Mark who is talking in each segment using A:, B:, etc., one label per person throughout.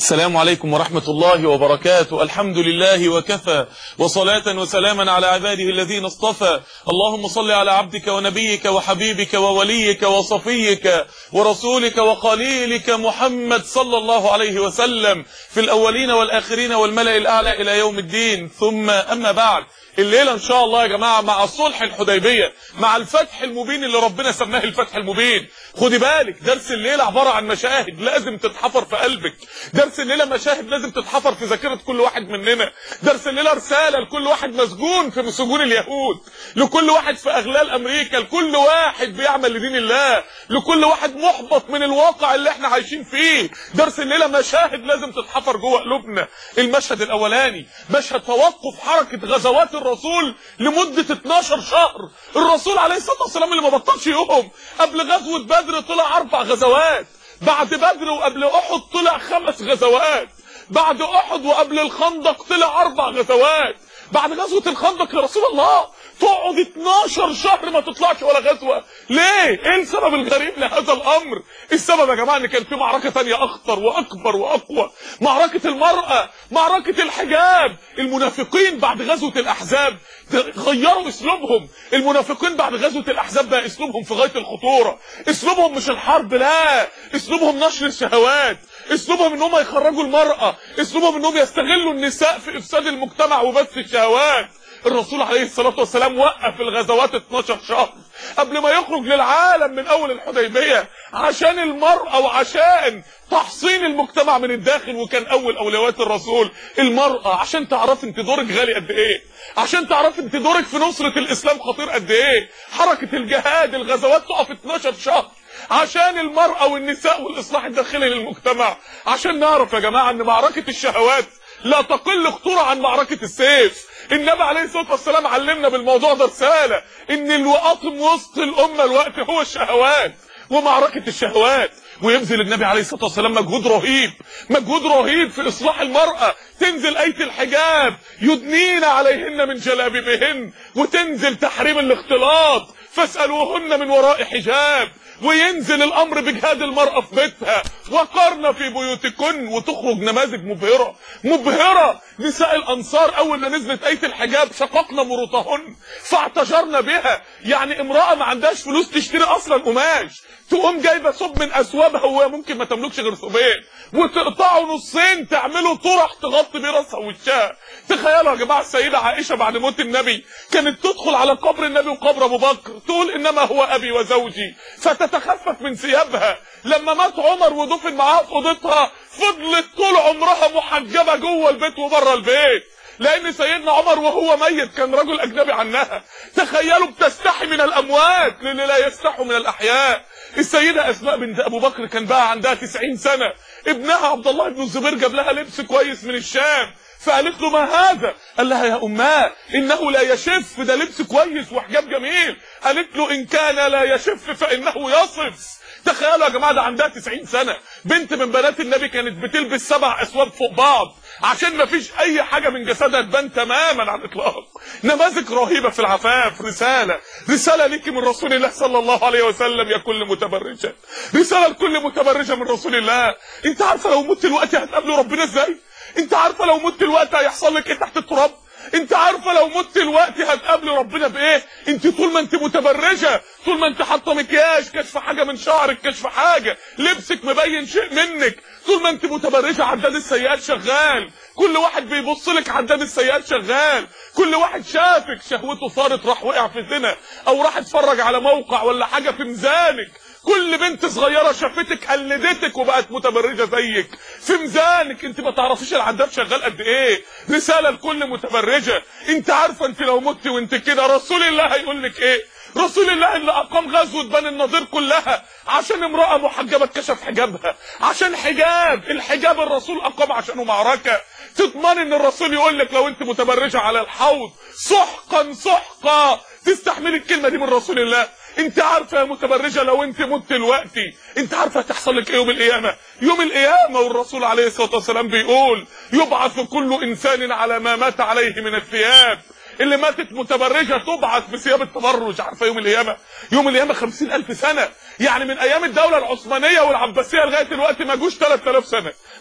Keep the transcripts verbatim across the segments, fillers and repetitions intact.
A: السلام عليكم ورحمة الله وبركاته. الحمد لله وكفى، وصلاة وسلاما على عباده الذين اصطفى. اللهم صل على عبدك ونبيك وحبيبك ووليك وصفيك ورسولك وخليلك محمد صلى الله عليه وسلم في الأولين والآخرين والملأ الأعلى إلى يوم الدين. ثم أما بعد، الليلة ان شاء الله يا جماعة مع صلح الحديبية، مع الفتح المبين اللي ربنا سماه الفتح المبين. خدي بالك، درس الليلة عبارة عن مشاهد لازم تتحفر في قلبك، درس الليلة مشاهد لازم تتحفر في ذاكرة كل واحد مننا، درس الليلة رسالة لكل واحد مسجون في سجون اليهود، لكل واحد في اغلال امريكا، لكل واحد بيعمل لدين الله، لكل واحد محبط من الواقع اللي احنا عايشين فيه. درس الليلة مشاهد لازم تتحفر جوه قلوبنا. المشهد الاولاني مشهد توقف حركة غزوات الرسول لمدة اتناشر شهر. الرسول عليه الصلاة والسلام اللي ما بطلش يوم. قبل غزوة بدر طلع اربع غزوات، بعد بدر وقبل احد طلع خمس غزوات، بعد احد وقبل الخندق طلع اربع غزوات. بعد غزوة الخندق يا رسول الله تقعد اتناشر شهر ما تطلعش ولا غزوة، ليه؟ ايه السبب الغريب لهذا الامر؟ السبب يا جماعة ان كان في معركة تانية اخطر واكبر واقوى، معركة المرأة، معركة الحجاب. المنافقين بعد غزوة الاحزاب غيروا اسلوبهم. المنافقين بعد غزوة الاحزاب بقى اسلوبهم في غاية الخطورة. اسلوبهم مش الحرب، لا، اسلوبهم نشر الشهوات، اسلوبهم انهم يخرجوا المرأة، اسلوبهم انهم يستغلوا النساء في افساد المجتمع وبث الشهوات. الرسول عليه الصلاة والسلام وقف الغزوات اتناشر شهر قبل ما يخرج للعالم من اول الحديبية عشان المرأة وعشان تحصين المجتمع من الداخل. وكان اول اولويات الرسول المرأة، عشان تعرف انت دورك غالي قد ايه، عشان تعرف انت دورك في نصرة الاسلام خطير قد ايه. حركة الجهاد، الغزوات تقف اتناشر شهر عشان المرأة والنساء والاصلاح الداخلي للمجتمع. عشان نعرف يا جماعة ان معركة الشهوات لا تقل خطورة عن معركة السيف. النبي عليه الصلاة والسلام علمنا بالموضوع ده رسالة، ان الوقاطم وسط الامة الوقت هو الشهوات ومعركة الشهوات. ويبذل النبي عليه الصلاة والسلام مجهود رهيب، مجهود رهيب في اصلاح المرأة. تنزل آية الحجاب يدنين عليهن من جلابيبهن، وتنزل تحريم الاختلاط فاسألوهن من وراء حجاب، وينزل الامر بجهاد المرأة في بيتها وقرن في بيوتكن. وتخرج نماذج مبهرة مبهرة. نساء الانصار اول ما نزلت آية الحجاب شققنا مروطهن فاعتجرنا بها. يعني امرأة ما عندهاش فلوس تشتري اصلا قماش، تقوم جايبه ثوب من اثوابها وهي ممكن ما تملكش غير ثوبين، وتقطعه نصين تعمله طرح تغطي بيه راسها ووشها. تخيلوا يا جماعه السيده عائشه بعد موت النبي كانت تدخل على قبر النبي وقبر ابو بكر تقول انما هو ابي وزوجي، فتتخفف من ثيابها. لما مات عمر ودفن معاها في اوضتها فضلت طول عمرها محجبه جوه البيت وبره البيت، لان سيدنا عمر وهو ميت كان رجل اجنبي عنها. تخيلوا بتستحي من الاموات للي لا يستحوا من الاحياء. السيدة اسماء بنت ابو بكر كان بقى عندها تسعين سنة، ابنها عبد الله بن الزبير جاب لها لبس كويس من الشام، فقالت له ما هذا؟ قال لها يا اماه انه لا يشف، ده لبس كويس وحجاب جميل. قالت له ان كان لا يشف فانه يصف. تخيلوا يا جماعه ده عندها تسعين سنة، بنت من بنات النبي كانت بتلبس سبع اثواب فوق بعض عشان ما فيش اي حاجة من جسدها تبان تماما على الاطلاق. نماذج رهيبة في العفاف. رسالة رسالة ليكي من رسول الله صلى الله عليه وسلم يا كل متبرجة، رسالة لكل متبرجة من رسول الله. انت عارفة لو مت الوقت هتقابلوا ربنا ازاي؟ انت عارفة لو مت الوقت هيحصل لك ايه تحت التراب؟ انت عارفه لو مت الوقت هتقابل ربنا بايه؟ انت طول ما انت متبرجه، طول ما انت حاطه مكياج، كشف حاجه من شعرك، كشف حاجه، لبسك مبين شيء منك، طول ما انت متبرجه عداد السيئات شغال، كل واحد بيبص لك عداد السيئات شغال، كل واحد شافك شهوته صارت راح وقع في زنا او راح اتفرج على موقع ولا حاجه في ميزانك، كل بنت صغيره شافتك قلدتك وبقت متبرجه زيك في ميزانك. انت ما تعرفيش العداد شغال قد ايه. رساله لكل متبرجه، انت عارفه انت لو مت وانت كده رسول الله هيقول لك ايه؟ رسول الله اللي اقام غزوه بني النضير كلها عشان امراه محجبه اتكشف حجابها، عشان حجاب، الحجاب الرسول اقام عشانه معركه. تضمن ان الرسول يقول لك لو انت متبرجه على الحوض سحقا سحقا تستحمل الكلمه دي من رسول الله؟ انت عارفه يا متبرجه لو انت مت دلوقتي انت عارفه هتحصل لك ايه يوم القيامه؟ يوم القيامه والرسول عليه الصلاه والسلام بيقول يبعث كل انسان على ما مات عليه من الثياب. اللي ماتت متبرجه تبعث بثياب التبرج. عارفه يوم القيامه؟ يوم القيامه خمسين ألف سنه، يعني من ايام الدوله العثمانيه والعباسيه لغايه دلوقتي ما جوش ثلاثة آلاف سنه،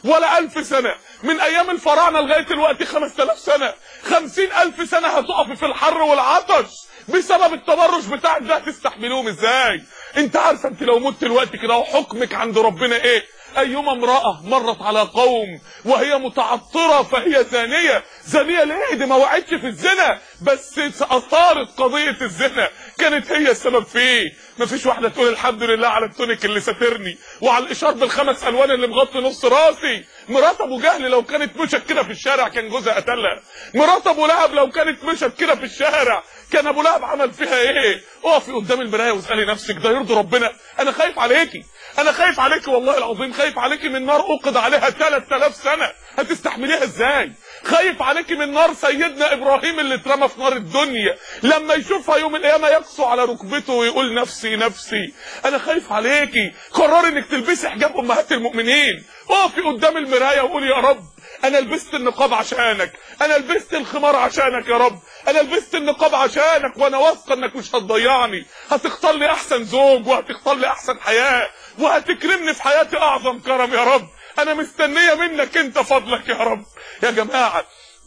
A: ولا ألف سنة، من أيام الفراعنة لغاية دلوقتي خمسة آلاف سنة، خمسين ألف سنة هتقف في الحر والعطش بسبب التبرج بتاعك ده، هتستحملوهم ازاي؟ انت عارفه انت لو مت دلوقتي كده وحكمك عند ربنا ايه؟ ايما امرأة مرت على قوم وهي متعطرة فهي زانية. زانية ليه؟ دي ما وقعتش في الزنا، بس اثارت قضية الزنا، كانت هي السبب فيه. مفيش واحدة تقول الحمد لله على التونيك اللي ساترني وعلى الاشار بالخمس الوان اللي مغطي نص راسي. مرات ابو جهل لو كانت مشت كده في الشارع كان جوزها قتلها. مرات ابو لهب لو كانت مشت كده في الشارع كان ابو لهب عمل فيها ايه؟ اقفي قدام المرايه واسالي نفسك ده يرضي ربنا؟ انا خايف عليكي، انا خايف عليكي والله العظيم، خايف عليكي من نار اوقد عليها ثلاثة آلاف سنه، هتستحمليها ازاي؟ خايف عليكي من نار سيدنا ابراهيم اللي اترمى في نار الدنيا، لما يشوفها يوم القيامه يقسو على ركبته ويقول نفسي نفسي. انا خايف عليكي، قرري انك تلبسي حجاب امهات المؤمنين، اقفي قدام المرايه وقولي يا رب انا لبست النقاب عشانك، انا لبست الخمار عشانك يا رب، انا لبست النقاب عشانك، وانا واثقه انك مش هتضيعني، هتختار لي احسن زوج وهتختار لي احسن حياه وهتكرمني في حياتي اعظم كرم يا رب، انا مستنيه منك انت فضلك يا رب. يا جماعه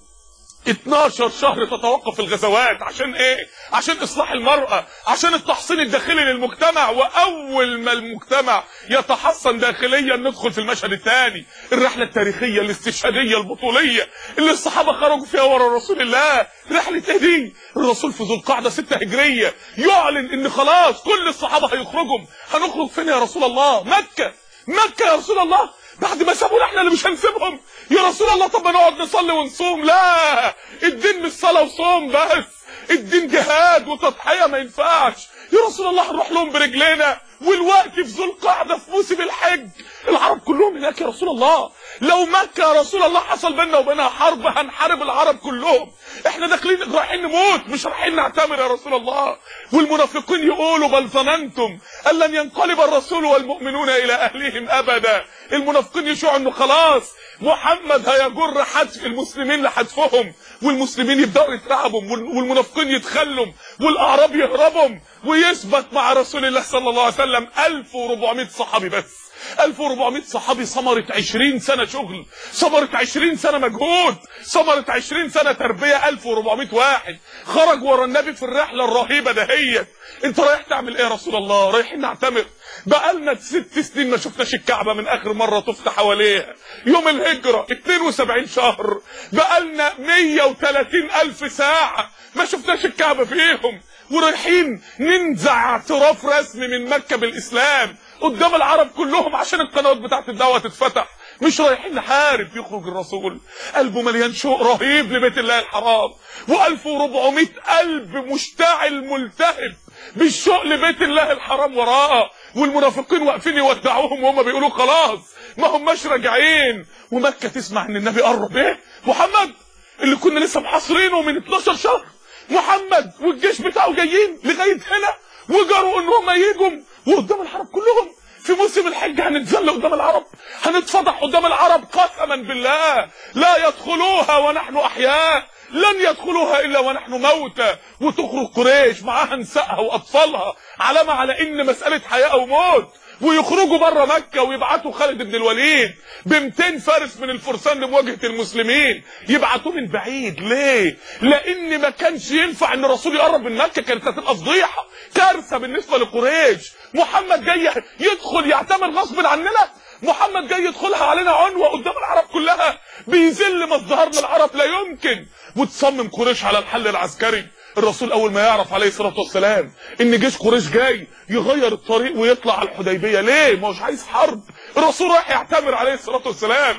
A: اتناشر شهر تتوقف الغزوات عشان ايه؟ عشان اصلاح المرأة، عشان التحصين الداخلي للمجتمع، واول ما المجتمع يتحصن داخليا ندخل في المشهد الثاني، الرحلة التاريخية الاستشهادية البطولية اللي الصحابة خرجوا فيها ورا رسول الله. رحلة ايه دي؟ الرسول في ذو القعدة ستة هجرية يعلن ان خلاص كل الصحابة هيخرجوا. هنخرج فين يا رسول الله؟ مكة. مكة يا رسول الله؟ بعد ما سابونا احنا اللي مش هنسيبهم يا رسول الله؟ طب ما نقعد نصلي ونصوم؟ لا، الدين مش صلاه وصوم بس، الدين جهاد وتضحيه، ما ينفعش يا رسول الله هنروح لهم برجلينا والوقت في ذو القعده في موسم الحج، العرب كلهم هناك يا رسول الله، لو مكه يا رسول الله حصل بيننا وبينها حرب هنحارب العرب كلهم، احنا داخلين رايحين نموت مش رايحين نعتمر يا رسول الله. والمنافقين يقولوا بل ظننتم ان لن ينقلب الرسول والمؤمنون الى اهليهم ابدا، المنافقين يشوعوا انه خلاص محمد هيجر حتف المسلمين لحتفهم، والمسلمين يبداوا يترعبوا والمنافقين يتخلوا والاعراب يهربوا، ويثبت مع رسول الله صلى الله عليه وسلم ألف وأربعمائة صحابي بس، ألف وأربعمائة صحابي، ثمرة عشرين سنة شغل، ثمرة عشرين سنة مجهود، ثمرة عشرين سنة تربية، ألف وأربعمائة واحد خرج ورا النبي في الرحلة الرهيبة دهيت. انت رايح تعمل ايه يا رسول الله؟ رايحين نعتمر، بقالنا ست سنين ما شفناش الكعبة من اخر مرة طفت حواليها يوم الهجرة، اتنين وسبعين شهر، بقالنا مية وتلاتين ألف ساعة ما شفناش الكعبة فيهم، ورايحين ننزع اعتراف رسمي من مكة بالاسلام قدام العرب كلهم عشان القنوات بتاعت الدعوة تتفتح، مش رايحين نحارب. يخرج الرسول قلبه مليان شوق رهيب لبيت الله الحرام، وألف وأربعمائة قلب مشتعل ملتهب بالشوق لبيت الله الحرام وراه، والمنافقين واقفين يودعوهم وهم بيقولوا خلاص ما هماش راجعين، ومكة تسمع ان النبي قرب. ايه محمد اللي كنا لسه محاصرينه من اتناشر شهر، محمد والجيش بتاعه جايين لغايه هنا وجروا ان هم يجوا وقدام العرب كلهم في موسم الحج، هنتذل قدام العرب، هنتفضح قدام العرب، قسما بالله لا يدخلوها ونحن احياء، لن يدخلوها الا ونحن موتى. وتخرج قريش معاها نسائها واطفالها علامه على ان مساله حياه او موت، ويخرجوا بره مكه ويبعتوا خالد بن الوليد ب مئتين فارس من الفرسان لمواجهه المسلمين، يبعتوه من بعيد. ليه؟ لان ما كانش ينفع ان الرسول يقرب من مكه، كانت هتبقى فضيحه، كارثه بالنسبه لقريش. محمد جاي يدخل يعتمر غصب عننا، محمد جاي يدخلها علينا عنوه قدام العرب كلها، بيذل مظهرنا العرب، لا يمكن. وتصمم قريش على الحل العسكري. الرسول اول ما يعرف عليه الصلاه والسلام ان جيش قريش جاي يغير الطريق ويطلع على الحديبيه، ليه؟ ما هوش عايز حرب، الرسول رايح يعتمر عليه الصلاه والسلام،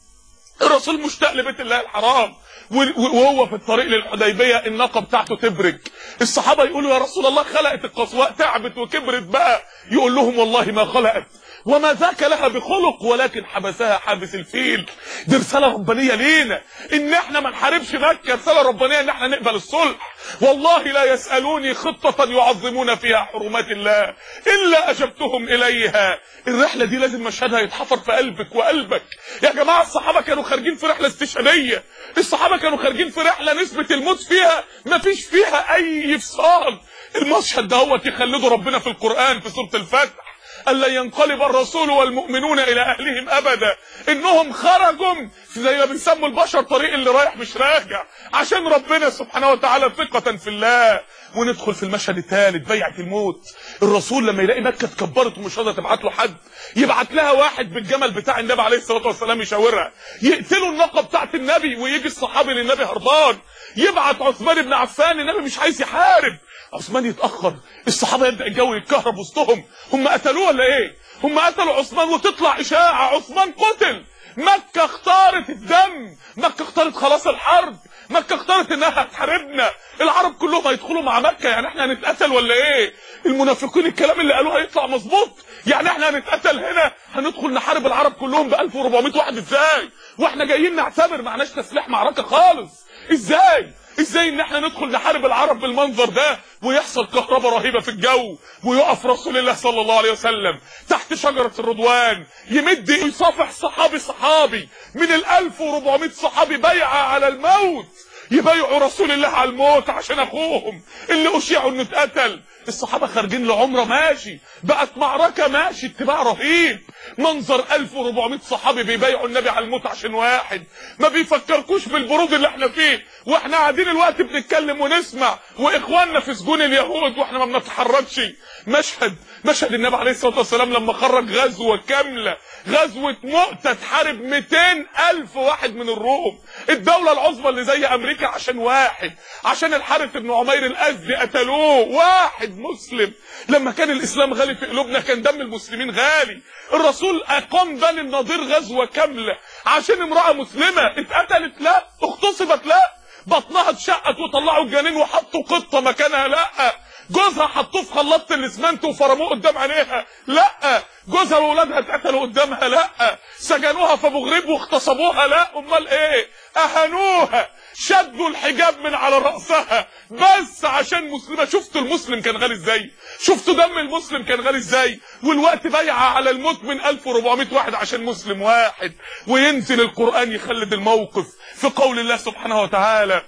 A: الرسول مشتاق لبيت الله الحرام، وهو في الطريق للحديبيه الناقه بتاعته تبرك، الصحابه يقولوا يا رسول الله خلقت القصواء تعبت وكبرت بقى، يقول لهم والله ما خلقت وما ذاك لها بخلق ولكن حبسها حابس الفيل. دي رساله ربانيه لينا ان احنا ما نحاربش مكه، رساله ربانيه ان احنا نقبل الصلح. والله لا يسالوني خطه يعظمون فيها حرمات الله الا اجبتهم اليها. الرحله دي لازم مشهدها يتحفر في قلبك وقلبك. يا جماعه الصحابه كانوا خارجين في رحله استشهاديه، الصحابه كانوا خارجين في رحله نسبه الموت فيها ما فيش فيها اي افصال. المشهد ده هو يخلده ربنا في القران في سوره الفتح الا ينقلب الرسول والمؤمنون الى اهلهم ابدا، انهم خرجوا زي ما بيسموا البشر طريق اللي رايح مش راجع عشان ربنا سبحانه وتعالى ثقة في الله. وندخل في المشهد الثالث، بيعة الموت. الرسول لما يلاقي مكة اتكبرت ومش راضيه تبعت له حد، يبعت لها واحد بالجمل بتاع النبي عليه الصلاه والسلام يشاورها، يقتلوا الناقه بتاعت النبي ويجي الصحابي للنبي هربان، يبعت عثمان بن عفان، النبي مش عايز يحارب، عثمان يتاخر، الصحابه يبدا الجو يتكهرب وسطهم، هم قتلوه ولا ايه؟ هم قتلوا عثمان وتطلع اشاعه عثمان قتل. مكة اختارت الدم، مكة اختارت خلاص الحرب، مكة اختارت انها هتحاربنا، العرب كلهم هيدخلوا مع مكة، يعني احنا هنتقتل ولا ايه؟ المنافقين الكلام اللي قالوه هيطلع مظبوط، يعني احنا هنتقتل هنا، هندخل نحارب العرب كلهم ب ألف وأربعمائة واحد ازاي؟ واحنا جايين نعتبر معناش تسليح معركة خالص، ازاي؟ ازاي ان احنا ندخل نحارب العرب بالمنظر ده ويحصل كهرباء رهيبه في الجو، ويقف رسول الله صلى الله عليه وسلم تحت شجره الرضوان يمد يصافح صحابي صحابي من ال ألف وأربعمائة صحابي بيعه على الموت، يبايعوا رسول الله على الموت عشان اخوهم اللي اشيعوا انه اتقتل. الصحابه خارجين لعمره ماشي، بقت معركه ماشي، اتباع رهيب، منظر ألف وأربعمائة صحابي بيبايعوا النبي على الموت عشان واحد، ما بيفكركوش بالبرود اللي احنا فيه واحنا قاعدين الوقت بنتكلم ونسمع واخواننا في سجون اليهود واحنا ما بنتحركش. مشهد مشهد النبي عليه الصلاه والسلام لما خرج غزوه كامله، غزوه مؤتة، تحارب مئتين ألف واحد من الروم، الدوله العظمى اللي زي امريكا، عشان واحد، عشان الحارث بن عمير الازدي قتلوه، واحد مسلم. لما كان الاسلام غالي في قلوبنا كان دم المسلمين غالي. الرسول اقام بني النضير غزوه كامله عشان امراه مسلمه اتقتلت؟ لا. اغتصبت؟ لا. بطنها اتشقت وطلعوا الجنين وحطوا قطه مكانها؟ لا. جوزها حطوه في خلاطه الاسمنت وفرموه قدام عينيها؟ لا. جوزها واولادها اتقتلوا قدامها؟ لا. سجنوها في ابو غريب واغتصبوها؟ لا. امال ايه؟ اهانوها، شدوا الحجاب من على رأسها بس عشان مسلمة. شفتوا المسلم كان غالي ازاي؟ شفتوا دم المسلم كان غالي ازاي؟ والوقت بيعة على الموت من ألف وأربعمائة واحد عشان مسلم واحد. وينزل القرآن يخلد الموقف في قول الله سبحانه وتعالى: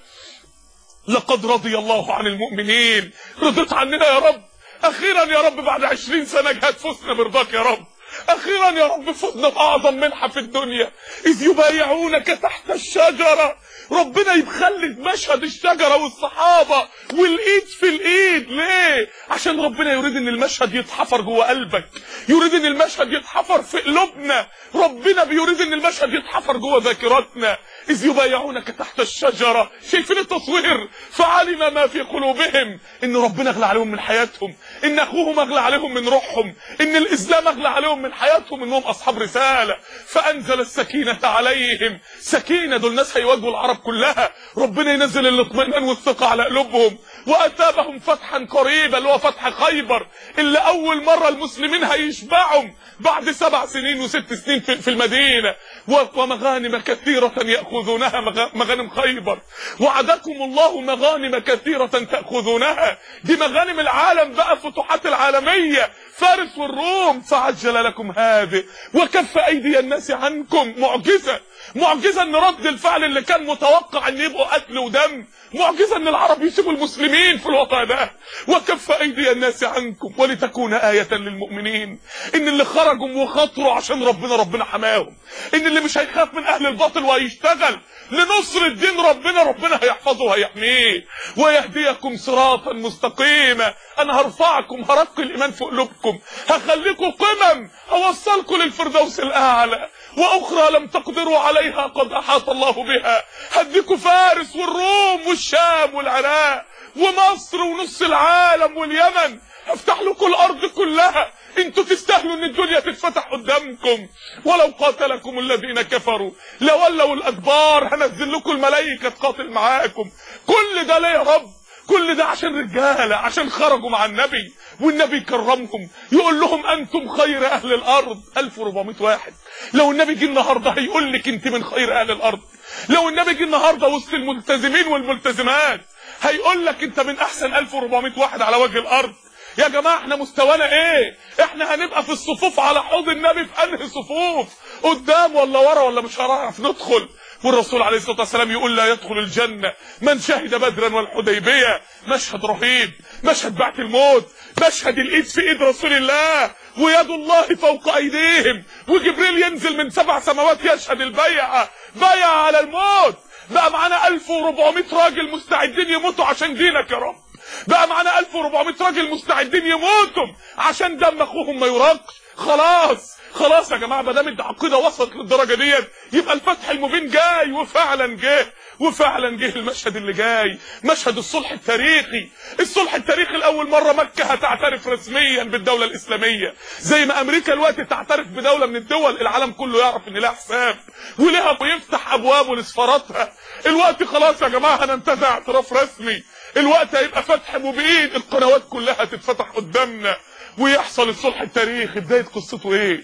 A: لقد رضي الله عن المؤمنين. رضيت عننا يا رب، اخيرا يا رب بعد عشرين سنة جهاد فزنا برضاك يا رب، اخيرا يا رب فزنا باعظم منحة في الدنيا، اذ يبايعونك تحت الشجرة. ربنا يخلد مشهد الشجرة والصحابة والايد في الايد. ليه؟ عشان ربنا يريد ان المشهد يتحفر جوه قلبك، يريد ان المشهد يتحفر في قلوبنا، ربنا بيريد ان المشهد يتحفر جوه ذاكرتنا. اذ يبايعونك تحت الشجرة. شايفين التصوير؟ فعلم ما في قلوبهم، ان ربنا اغلى عليهم من حياتهم، ان اخوهم اغلى عليهم من روحهم، ان الاسلام اغلى عليهم من حياتهم، انهم اصحاب رسالة. فانزل السكينة عليهم. سكينة، دول ناس هيواجهوا العرب كلها، ربنا ينزل الاطمئنان والثقة على قلوبهم. واتابهم فتحا قريبا، اللي هو فتح خيبر، اللي اول مرة المسلمين هيشبعهم بعد سبع سنين وست سنين في المدينة. ومغانم كثيرة يأخذونها، مغانم خيبر. وعدكم الله مغانم كثيرة تأخذونها، دي مغانم العالم بقى، فتوحات العالمية، فارس والروم. فعجل لكم هذه وكف أيدي الناس عنكم. معجزة، معجزة ان رد الفعل اللي كان متوقع ان يبقوا قتل ودم، معجزة ان العرب يسيبوا المسلمين في الوضع ده. وكف ايدي الناس عنكم ولتكون آية للمؤمنين. ان اللي خرجوا وخاطروا عشان ربنا، ربنا حماهم. ان اللي مش هيخاف من اهل الباطل وهيشتغل لنصر الدين ربنا، ربنا هيحفظه وهيحميه. ويهديكم صراطا مستقيما. انا هرفعكم، هرقي الايمان في قلوبكم، هخليكم قمم، هوصلكم للفردوس الاعلى. واخرى لم تقدروا عليها قد احاط الله بها. هديكم فارس والروم والشام والعراق ومصر ونص العالم واليمن، هفتح لكم الارض كلها. انتوا تستاهلوا ان الدنيا تتفتح قدامكم. ولو قاتلكم الذين كفروا لولوا الادبار. هنزل لكم الملائكه تقاتل معاكم. كل ده ليه يا رب؟ كل ده عشان رجاله، عشان خرجوا مع النبي والنبي كرمهم، يقول لهم انتم خير اهل الارض. ألف وأربعمائة واحد. لو النبي جه النهارده هيقول لك انت من خير اهل الارض. لو النبي جه النهارده وسط الملتزمين والملتزمات هيقول لك انت من احسن ألف وأربعمائة واحد على وجه الارض. يا جماعه احنا مستوانا ايه؟ احنا هنبقى في الصفوف على حوض النبي في انهي صفوف؟ قدام ولا ورا ولا مش هنعرف ندخل. والرسول عليه الصلاه والسلام يقول لا يدخل الجنه من شهد بدرا والحديبيه. مشهد رهيب، مشهد بعث الموت، مشهد الايد في ايد رسول الله ويد الله فوق ايديهم، وجبريل ينزل من سبع سماوات يشهد البيعه، بيعه على الموت. بقى معانا ألف وأربعمائة راجل مستعدين يموتوا عشان دينك يا رب. بقى معانا ألف وأربعمائة راجل مستعدين يموتوا عشان دم اخوهم ما يراقش. خلاص خلاص يا جماعه، ما دام العقيده وصلت للدرجه ديت يبقى الفتح المبين جاي، وفعلا جه وفعلا جه المشهد اللي جاي، مشهد الصلح التاريخي. الصلح التاريخي لاول مره مكه هتعترف رسميا بالدوله الاسلاميه، زي ما امريكا الوقت تعترف بدوله من الدول العالم كله يعرف ان لها حساب ولها ويفتح ابوابه لسفاراتها. الوقت خلاص يا جماعه هننتزع اعتراف رسمي، الوقت هيبقى فتح مبين، القنوات كلها تتفتح قدامنا ويحصل الصلح التاريخي. بدايه قصته ايه؟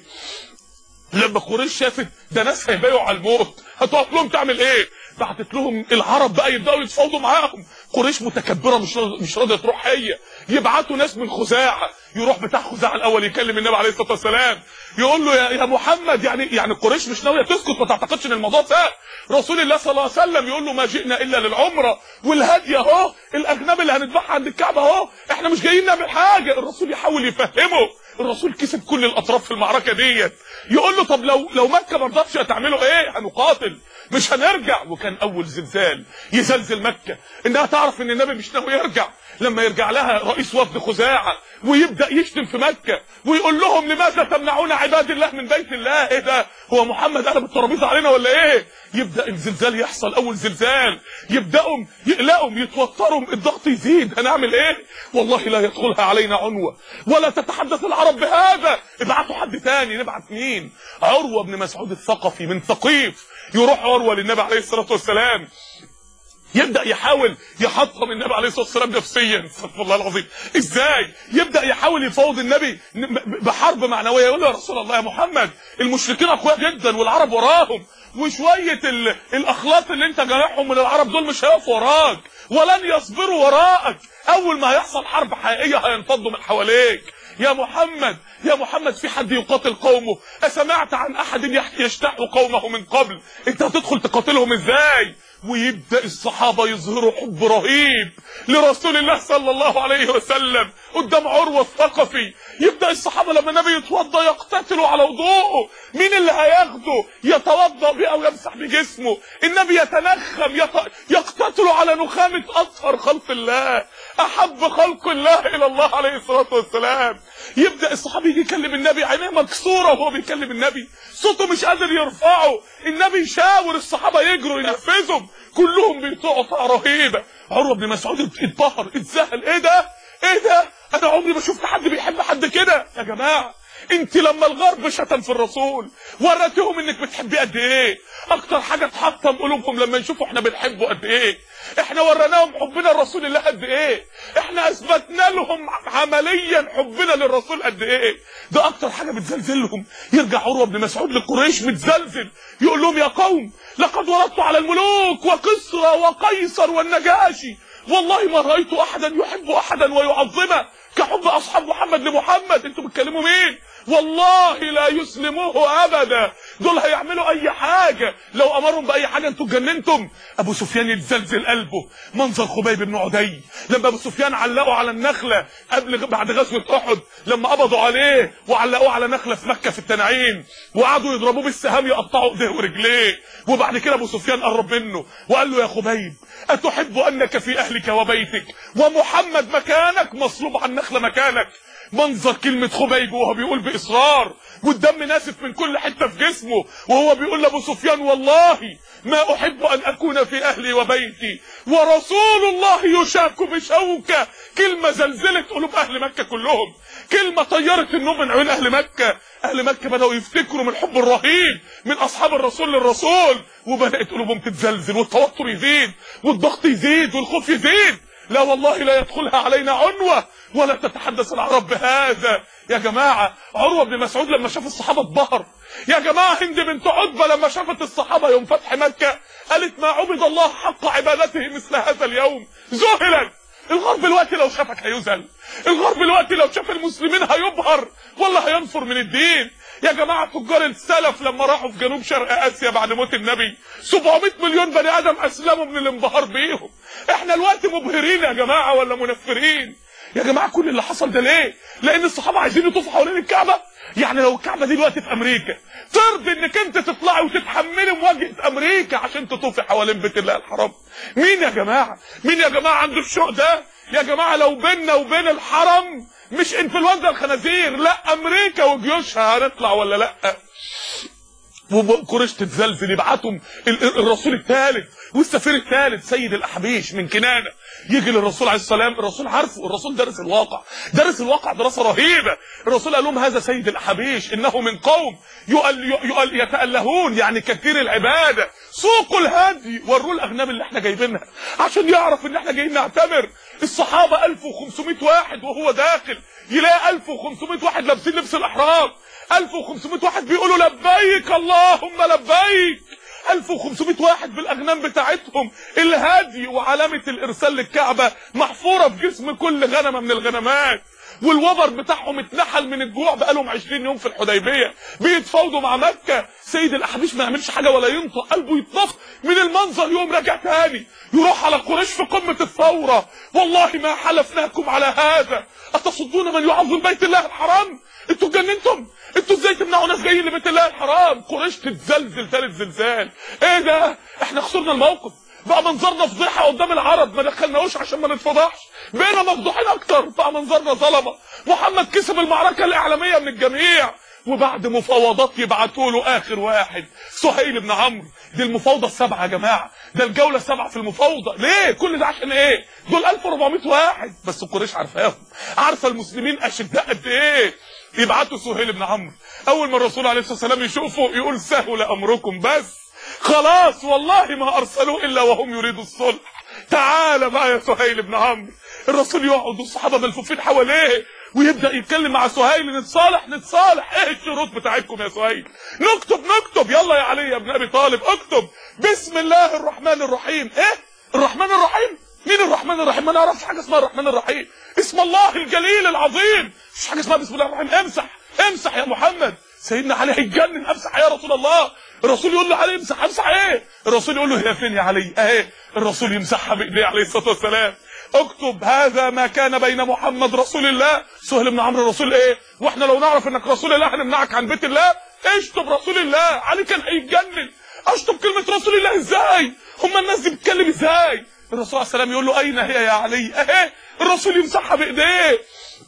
A: لما قريش شافت ده ناس هيبايعوا على الموت، هتقف لهم تعمل ايه؟ بعتت لهم العرب بقى يبداوا يتفاوضوا معاهم. قريش متكبره مش مش راضيه تروح، هي يبعتوا ناس من خزاعه، يروح بتاع خزاعه الاول يكلم النبي عليه الصلاه والسلام يقول له يا, يا محمد، يعني يعني قريش مش ناويه تسكت، ما تعتقدش ان الموضوع سهل. رسول الله صلى الله عليه وسلم يقول له ما جئنا الا للعمره والهدي اهو، الاجنبي اللي هنذبحها عند الكعبه اهو، احنا مش جايين نعمل حاجه. الرسول يحاول يفهمه، الرسول كسب كل الاطراف في المعركه ديت. يقول له طب لو لو مكه ما رضتش هتعملوا ايه؟ هنقاتل مش هنرجع. وكان اول زلزال يزلزل مكه انها تعرف ان النبي مش ناوي يرجع، لما يرجع لها رئيس وفد خزاعه ويبدا يشتم في مكه ويقول لهم لماذا تمنعون عباد الله من بيت الله؟ ايه ده؟ هو محمد قلب الترابيزه علينا ولا ايه؟ يبدا الزلزال يحصل، اول زلزال يبداوا يقلقوا يتوتروا، الضغط يزيد، هنعمل ايه؟ والله لا يدخلها علينا عنوه ولا تتحدث العرب بهذا. ابعتوا حد تاني. نبعت مين؟ عروه بن مسعود الثقفي من ثقيف. يروح عروه للنبي عليه الصلاه والسلام يبدا يحاول يحطم النبي عليه الصلاه والسلام نفسيا. استغفر الله العظيم. ازاي؟ يبدا يحاول يفاوض النبي بحرب معنويه. يقول له يا رسول الله يا محمد، المشركين اقوياء جدا والعرب وراهم، وشويه الاخلاط اللي انت جارحهم من العرب دول مش هيقفوا وراك ولن يصبروا وراك. اول ما هيحصل حرب حقيقيه هينفضوا من حواليك. يا محمد يا محمد، في حد يقاتل قومه؟ أسمعت عن احد يجتاح قومه من قبل؟ انت هتدخل تقاتلهم ازاي؟ ويبدأ الصحابة يظهروا حب رهيب لرسول الله صلى الله عليه وسلم قدام عروة الثقفي. يبدأ الصحابة لما النبي يتوضى يقتتلوا على وضوءه، مين اللي هياخده يتوضى بيه او يمسح بجسمه؟ النبي يتنخم يط... يقتتلوا على نخامة اطهر خلق الله، احب خلق الله الى الله عليه الصلاة والسلام. يبدأ الصحابي يجي يكلم النبي، عينيه مكسورة وهو بيكلم النبي، صوته مش قادر يرفعه، النبي يشاور الصحابة يجروا ينفذهم، كلهم بيطلعوا طاعة رهيبة. عروة بن مسعود اتبهر اتذهل، ايه ده؟ ايه ده؟ انا عمري ما شفت حد بيحب حد كده. يا جماعة انت لما الغرب شتم في الرسول وريتهم انك بتحبيه قد ايه. اكتر حاجة تحطم قلوبهم لما يشوفوا احنا بنحبه قد ايه. احنا وريناهم حبنا لرسول الله قد ايه. احنا اثبتنا لهم عمليا حبنا للرسول قد ايه. ده اكتر حاجة بتزلزلهم. يرجع عروة بن مسعود لقريش متزلزل يقول لهم يا قوم لقد وردت على الملوك وقسرى وقيصر والنجاشي، والله ما رأيت احدا يحب احدا ويعظمه كحب اصحاب محمد لمحمد. انتوا بتكلموا مين؟ والله لا يسلموه ابدا، دول هيعملوا اي حاجة، لو امرهم باي حاجة انتوا اتجننتم. ابو سفيان يتزلزل قلبه. منظر خبيب بن عدي لما ابو سفيان علقوا على النخلة قبل بعد غزوة احد، لما قبضوا عليه وعلقوه على نخلة في مكة في التنعيم وقعدوا يضربوه بالسهام يقطعوا ايديه ورجليه، وبعد كده ابو سفيان قرب منه وقال له يا خبيب اتحب انك في اهلك وبيتك ومحمد مكانك مصلوب على النخلة مكانك؟ منظر كلمة خبيب وهو بيقول بإصرار والدم ناسف من كل حتة في جسمه وهو بيقول لأبو سفيان والله ما أحب أن أكون في أهلي وبيتي ورسول الله يشاك بشوكة. كلمة زلزلت قلوب أهل مكة كلهم، كلمة طيرت النوم من عيون أهل مكة. أهل مكة بدأوا يفتكروا من الحب الرهيب من أصحاب الرسول للرسول، وبدأت قلوبهم تتزلزل والتوتر يزيد والضغط يزيد والخوف يزيد. لا والله لا يدخلها علينا عنوة ولا تتحدث العرب بهذا. يا جماعة عروة بن مسعود لما شاف الصحابة اتبهر. يا جماعة هند بنت عتبة لما شافت الصحابة يوم فتح مكة قالت ما عبد الله حق عبادته مثل هذا اليوم. ذهلت. الغرب الوقت لو شافك هيذهل، الغرب الوقت لو شاف المسلمين هيبهر والله هينفر من الدين. يا جماعه تجار السلف لما راحوا في جنوب شرق اسيا بعد موت النبي سبعمائة مليون بني ادم اسلموا من الانبهار بيهم. احنا الوقت مبهرين يا جماعه ولا منفرين؟ يا جماعه كل اللي حصل ده ليه؟ لان الصحابه عايزين يطوفوا حوالين الكعبه. يعني لو الكعبه دي دلوقتي في امريكا ترضي انك انت تطلعي وتتحملي مواجهه امريكا عشان تطوفي حوالين بيت الله الحرام؟ مين يا جماعه؟ مين يا جماعه عنده الشوق ده؟ يا جماعه لو بيننا وبين الحرم مش انفلونزا الخنازير، لا امريكا وجيوشها، هنطلع ولا لا؟ وقريش تتزلزل، يبعتهم الرسول الثالث والسفير الثالث سيد الاحابيش من كنانه يجي للرسول عليه السلام. الرسول عارفه، الرسول درس الواقع، درس الواقع دراسه رهيبه. الرسول قال لهم هذا سيد الاحابيش انه من قوم يؤل يؤل يتألهون، يعني كثير العباده، سوقوا الهدي، وروه الاغنام اللي احنا جايبينها عشان يعرف ان احنا جايين نعتمر. الصحابه ألف وخمسمائة واحد وهو داخل يلاقي ألف وخمسمائة واحد لابسين لبس الاحرام، ألف وخمسمائة واحد بيقولوا لبيك اللهم لبيك، ألف وخمسمائة واحد بالاغنام بتاعتهم، الهدي وعلامه الارسال للكعبه محفوره في جسم كل غنمه من الغنمات، والوبر بتاعهم اتنحل من الجوع، بقالهم عشرين يوم في الحديبيه بيتفاوضوا مع مكه. سيد الاحابيش ما يعملش حاجه ولا ينطق، قلبه يتنفض من المنظر، يوم راجع تاني يروح على قريش في قمه الثوره، والله ما حلفناكم على هذا اتصدون من يعظم بيت الله الحرام؟ انتوا اتجننتم؟ انتوا ازاي تمنعوا ناس جايين لبيت الله الحرام؟ قريش تتزلزل ثالث زلزال. ايه ده؟ احنا خسرنا الموقف، بقى منظرنا فضيحه قدام العرب، ما دخلناهوش عشان ما نتفضحش، بقينا مفضوحين اكتر، بقى منظرنا ظلمه. محمد كسب المعركه الاعلاميه من الجميع، وبعد مفاوضات يبعتوا له اخر واحد سهيل بن عمرو. دي المفاوضه السبعه يا جماعه، ده الجوله السبعه في المفاوضه. ليه كل ده؟ عشان ايه؟ دول ألف وأربعمائة واحد بس، قريش عارفاهم، عارفه المسلمين اشداء قد ايه. يبعتوا سهيل بن عمرو، اول ما الرسول عليه الصلاه والسلام يشوفه يقول سهل امركم، بس خلاص والله ما ارسلوا الا وهم يريدوا الصلح. تعال بقى يا سهيل بن عمرو. الرسول يقعد والصحابه ملفوفين حواليه ويبدا يتكلم مع سهيل، نتصالح نتصالح، ايه الشروط بتاعتكم يا سهيل؟ نكتب نكتب، يلا يا علي يا ابن ابي طالب اكتب بسم الله الرحمن الرحيم. ايه الرحمن الرحيم؟ مين الرحمن الرحيم؟ ما نعرفش حاجه اسمها الرحمن الرحيم، اسم الله الجليل العظيم، مش حاجه اسمها بسم الله الرحمن. امسح امسح يا محمد. سيدنا علي هيتجنن، امسح يا رسول الله. الرسول يقول له علي امسح، امسح ايه؟ الرسول يقول له هي فين يا علي؟ اهي. الرسول يمسحها بايديه عليه الصلاه والسلام. اكتب هذا ما كان بين محمد رسول الله. سهيل بن عمرو الرسول ايه؟ واحنا لو نعرف انك رسول الله هنمنعك عن بيت الله؟ اشطب رسول الله. علي كان هيتجنن، اشطب كلمه رسول الله ازاي؟ هم الناس دي بتتكلم ازاي؟ الرسول عليه السلام يقول له اين هي يا علي؟ اهي. الرسول يمسحها بايديه.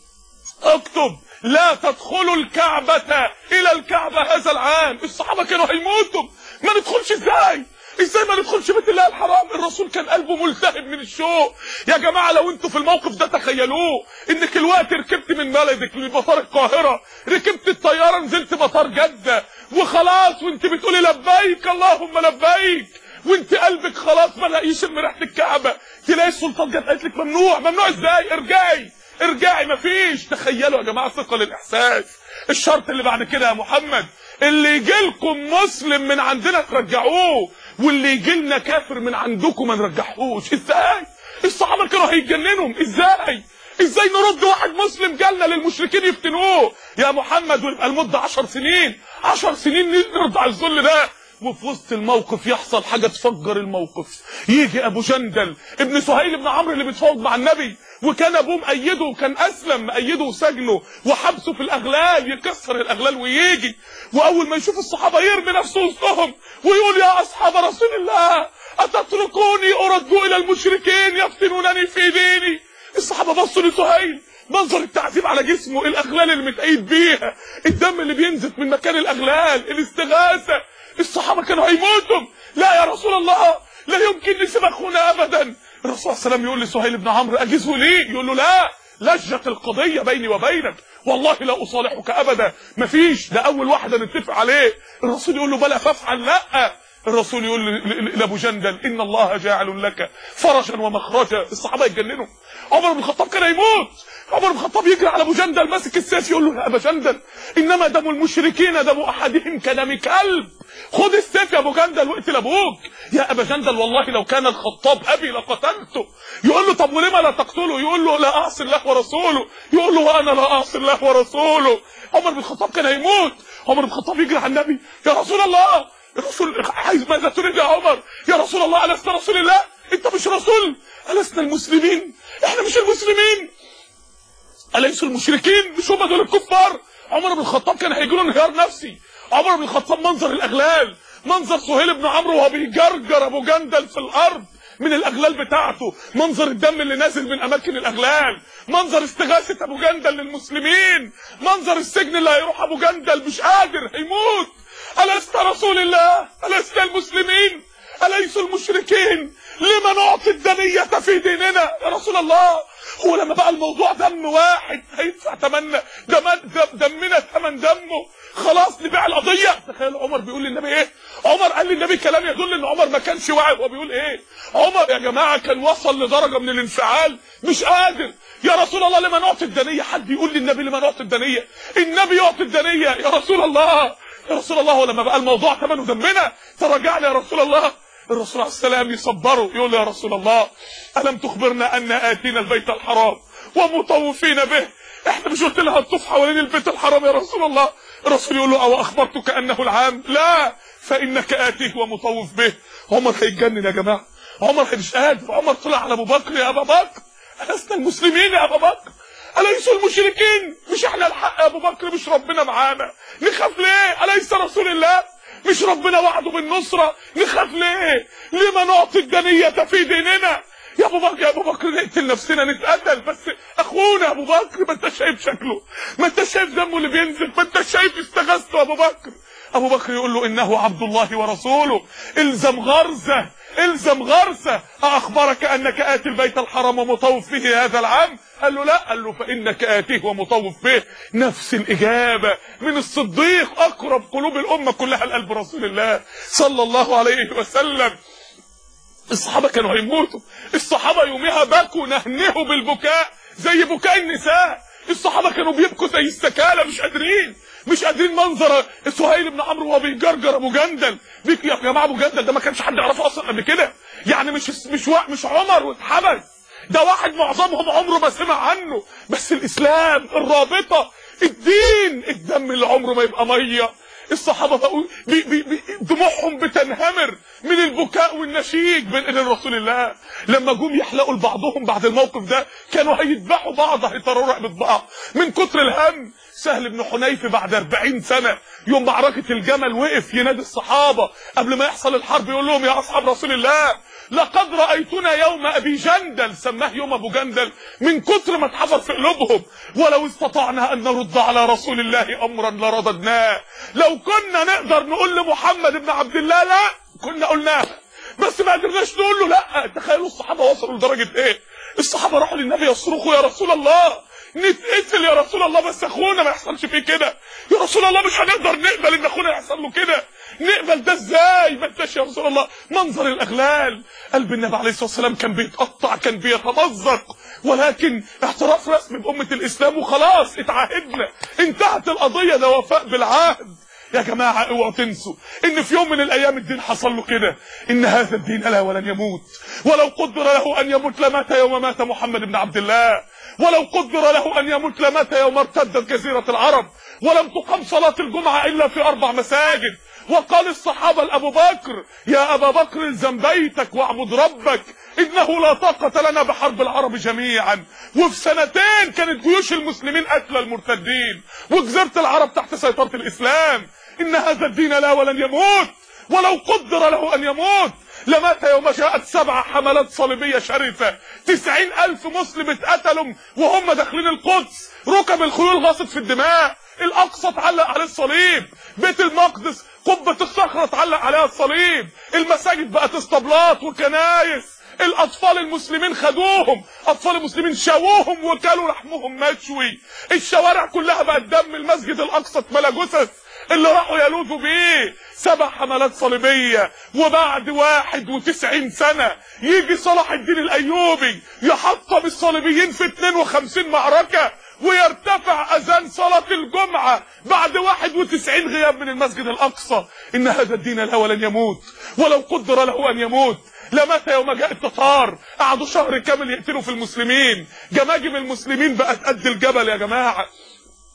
A: اكتب لا تدخلوا الكعبة الى الكعبة هذا العام. الصحابة كانوا هيموتوا، ما ندخلش ازاي؟ ازاي ما ندخلش بيت الله الحرام؟ الرسول كان قلبه ملتهب من الشوق. يا جماعة لو انتوا في الموقف ده تخيلوه، انك الوقت ركبت من بلدك لمطار القاهرة، ركبت الطيارة نزلت مطار جدة وخلاص، وانت بتقولي لبيك اللهم لبيك، وانت قلبك خلاص ما لاقيش من ريحة الكعبة، تلاقي السلطات جت قالت لك ممنوع. ممنوع ازاي؟ ارجعي ارجعي، مفيش. تخيلوا يا جماعه ثقل الاحساس. الشرط اللي بعد كده يا محمد، اللي يجي لكم مسلم من عندنا ترجعوه، واللي يجي لنا كافر من عندكم ما نرجعهوش. ازاي؟ الصحابه كانوا هيتجننوا. ازاي؟ ازاي نرد واحد مسلم جالنا للمشركين يفتنوه يا محمد، ويبقى المده عشر سنين، عشر سنين نرضى على الذل ده؟ وفي وسط الموقف يحصل حاجه تفجر الموقف. يجي ابو جندل ابن سهيل بن عمرو اللي بيتفاوض مع النبي، وكان ابوه مأيده وكان اسلم، مأيده وسجنه وحبسه في الاغلال، يكسر الاغلال ويجي، واول ما يشوف الصحابه يرمي نفسه وسطهم ويقول يا اصحاب رسول الله اتتركوني ارد الى المشركين يفتنونني في ديني. الصحابه بصوا لسهيل، منظر التعذيب على جسمه، الاغلال اللي متأيد بيها، الدم اللي بينزف من مكان الاغلال، الاستغاثه. الصحابه كانوا هيموتوا. لا يا رسول الله لا يمكن نسيب اخونا ابدا. الرسول صلى الله عليه وسلم يقول لسهيل بن عمرو اجزه ليه؟ يقول له لا، لجت القضيه بيني وبينك، والله لا اصالحك ابدا. مفيش، ده اول واحده نتفق عليه. الرسول يقول له بلى فافعل. لا. الرسول يقول لابو جندل ان الله جاعل لك فرجا ومخرجا. الصحابه يتجننوا. عمر بن الخطاب كان يموت. عمر بن الخطاب يجري على ابو جندل ماسك السيف يقول له يا ابا جندل انما دم المشركين دم احدهم كدم كلب، خد السيف يا ابو جندل واقتل ابوك. يا ابا جندل والله لو كان الخطاب ابي لقتلته. يقول له طب ولما لا تقتله؟ يقول له لا اعصي الله ورسوله. يقول له وانا لا اعصي الله ورسوله. عمر بن الخطاب كان هيموت. عمر بن الخطاب يجري على النبي، يا رسول الله، الرسول عايز ماذا تريد يا عمر؟ يا رسول الله ألست رسول الله؟ انت مش رسول؟ ألسنا المسلمين؟ احنا مش المسلمين؟ أليسوا المشركين؟ مش هم دول الكفار؟ عمر بن الخطاب كان هيجيله انهيار نفسي. عمر بن الخطاب منظر الاغلال، منظر سهيل بن عمرو وهو بيجرجر ابو جندل في الارض من الاغلال بتاعته، منظر الدم اللي نازل من اماكن الاغلال، منظر استغاثه ابو جندل للمسلمين، منظر السجن اللي هيروح ابو جندل مش قادر هيموت. ألست رسول الله؟ ألست المسلمين؟ أليسوا المشركين؟ لما نعطي الدنية في ديننا يا رسول الله؟ هو لما بقى الموضوع دم واحد هيدفع تمنى دم دمنا ثمن دمه، خلاص نبيع القضيه. تخيل عمر بيقول للنبي ايه؟ عمر قال للنبي كلام يدل ان عمر ما كانش واعي هو بيقول ايه. عمر يا جماعه كان وصل لدرجه من الانفعال مش قادر. يا رسول الله لما نعطي الدنيه؟ حد يقول للنبي لما نعطي الدنيه؟ النبي يعطي الدنيه يا رسول الله. يا رسول الله ولما بقى الموضوع ثمنه دمنا تراجعنا يا رسول الله. الرسول عليه السلام يصبره يقول له يا رسول الله ألم تخبرنا أن آتينا البيت الحرام ومطوفين به؟ احنا مش قلت لها هتطوف حوالين البيت الحرام يا رسول الله؟ الرسول يقول له أو أخبرتك أنه العام؟ لا، فإنك آتيه ومطوف به. عمر هيتجنن يا جماعة، عمر مش قادر. عمر طلع على أبو بكر، يا أبا بكر ألسنا المسلمين يا أبا بكر؟ أليسوا المشركين؟ مش احنا الحق يا أبو بكر؟ مش ربنا معانا؟ نخاف ليه؟ أليس رسول الله؟ مش ربنا وعده بالنصرة؟ نخاف ليه؟ لما نعطي الدنية في ديننا؟ يا ابو بكر يا ابو بكر نقتل نفسنا نتقتل، بس اخونا يا ابو بكر ما انت شايف شكله، ما انت شايف دمه اللي بينزل، ما انت شايف استغاثته. ابو بكر ابو بكر يقول له انه عبد الله ورسوله، الزم غرزه الزم غرزه. اخبرك انك اتي البيت الحرام ومطوف به هذا العام؟ قال له لا. قال له فانك اتيه ومطوف به. نفس الاجابه من الصديق، اقرب قلوب الامه كلها لقلب رسول الله صلى الله عليه وسلم. الصحابه كانوا هيموتوا، الصحابه يومها بكوا نهنهوا بالبكاء زي بكاء النساء. الصحابه كانوا بيبكوا زي السكالة، مش قادرين مش قادرين منظر سهيل بن عمرو وهو بيجرجر ابو جندل. يا جماعه ابو جندل ده ما كانش حد يعرفه اصلا قبل كده، يعني مش مش مش عمر واتحبس، ده واحد معظمهم عمره ما سمع عنه، بس الاسلام، الرابطه، الدين، الدم اللي عمره ما يبقى ميه. الصحابه بقوا بي بي بي دموعهم بتنهمر من البكاء والنشيج بين ايدين رسول الله. لما جم يحلقوا لبعضهم بعد الموقف ده كانوا هيذبحوا بعض، هيطروا رقبه بعض من كتر الهم. سهل بن حنيف بعد أربعين سنة يوم معركة الجمل وقف ينادي الصحابة قبل ما يحصل الحرب، يقول لهم يا أصحاب رسول الله لقد رأيتنا يوم أبي جندل، سماه يوم أبو جندل من كتر ما اتحفر في قلوبهم، ولو استطعنا أن نرد على رسول الله أمرا لرددناه. لو كنا نقدر نقول لمحمد بن عبد الله لا كنا قلناه، بس ما قدرناش نقول له لا. تخيلوا الصحابة وصلوا لدرجة إيه؟ الصحابة راحوا للنبي يصرخوا يا رسول الله نتقتل يا رسول الله، بس اخونا ما يحصلش فيه كده يا رسول الله، مش هنقدر نقبل ان اخونا يحصل له كده، نقبل ده ازاي؟ ما انتش يا رسول الله. منظر الاغلال، قلب النبي عليه الصلاه والسلام كان بيتقطع، كان بيتمزق، ولكن اعتراف رسمي بامه الاسلام وخلاص اتعاهدنا، انتهت القضيه، ده وفاء بالعهد. يا جماعه اوعوا تنسوا ان في يوم من الايام الدين حصل له كده، ان هذا الدين لا ولن يموت، ولو قدر له ان يموت لمات يوم مات محمد بن عبد الله، ولو قدر له ان يموت لمات يوم ارتدت جزيره العرب، ولم تقم صلاه الجمعه الا في اربع مساجد. وقال الصحابه لابو بكر يا ابا بكر الزم بيتك واعبد ربك، انه لا طاقه لنا بحرب العرب جميعا. وفي سنتين كانت جيوش المسلمين قتل المرتدين وجزيره العرب تحت سيطره الاسلام. ان هذا الدين لا ولن يموت، ولو قدر له ان يموت لمات يوم جاءت سبع حملات صليبيه شريفه، تسعين الف مسلم اتقتلوا وهم داخلين القدس، ركب الخيول غاصت في الدماء، الاقصى اتعلق عليه الصليب، بيت المقدس قبه الصخره اتعلق عليها الصليب، المساجد بقت اسطبلات وكنايس، الاطفال المسلمين خدوهم، اطفال المسلمين شووهم وكلوا لحمهم مشوي، الشوارع كلها بقت دم، المسجد الاقصى اتملى جثث اللي راحوا يلوذوا بيه. سبع حملات صليبيه، وبعد واحد وتسعين سنه يجي صلاح الدين الايوبي يحطم الصليبيين في اتنين وخمسين معركه، ويرتفع اذان صلاه الجمعه بعد واحد وتسعين غياب من المسجد الاقصى. ان هذا الدين لا ولن يموت، ولو قدر له ان يموت لمات يوم جاء التتار، قعدوا شهر كامل يقتلوا في المسلمين، جماجم المسلمين بقت قد الجبل يا جماعه.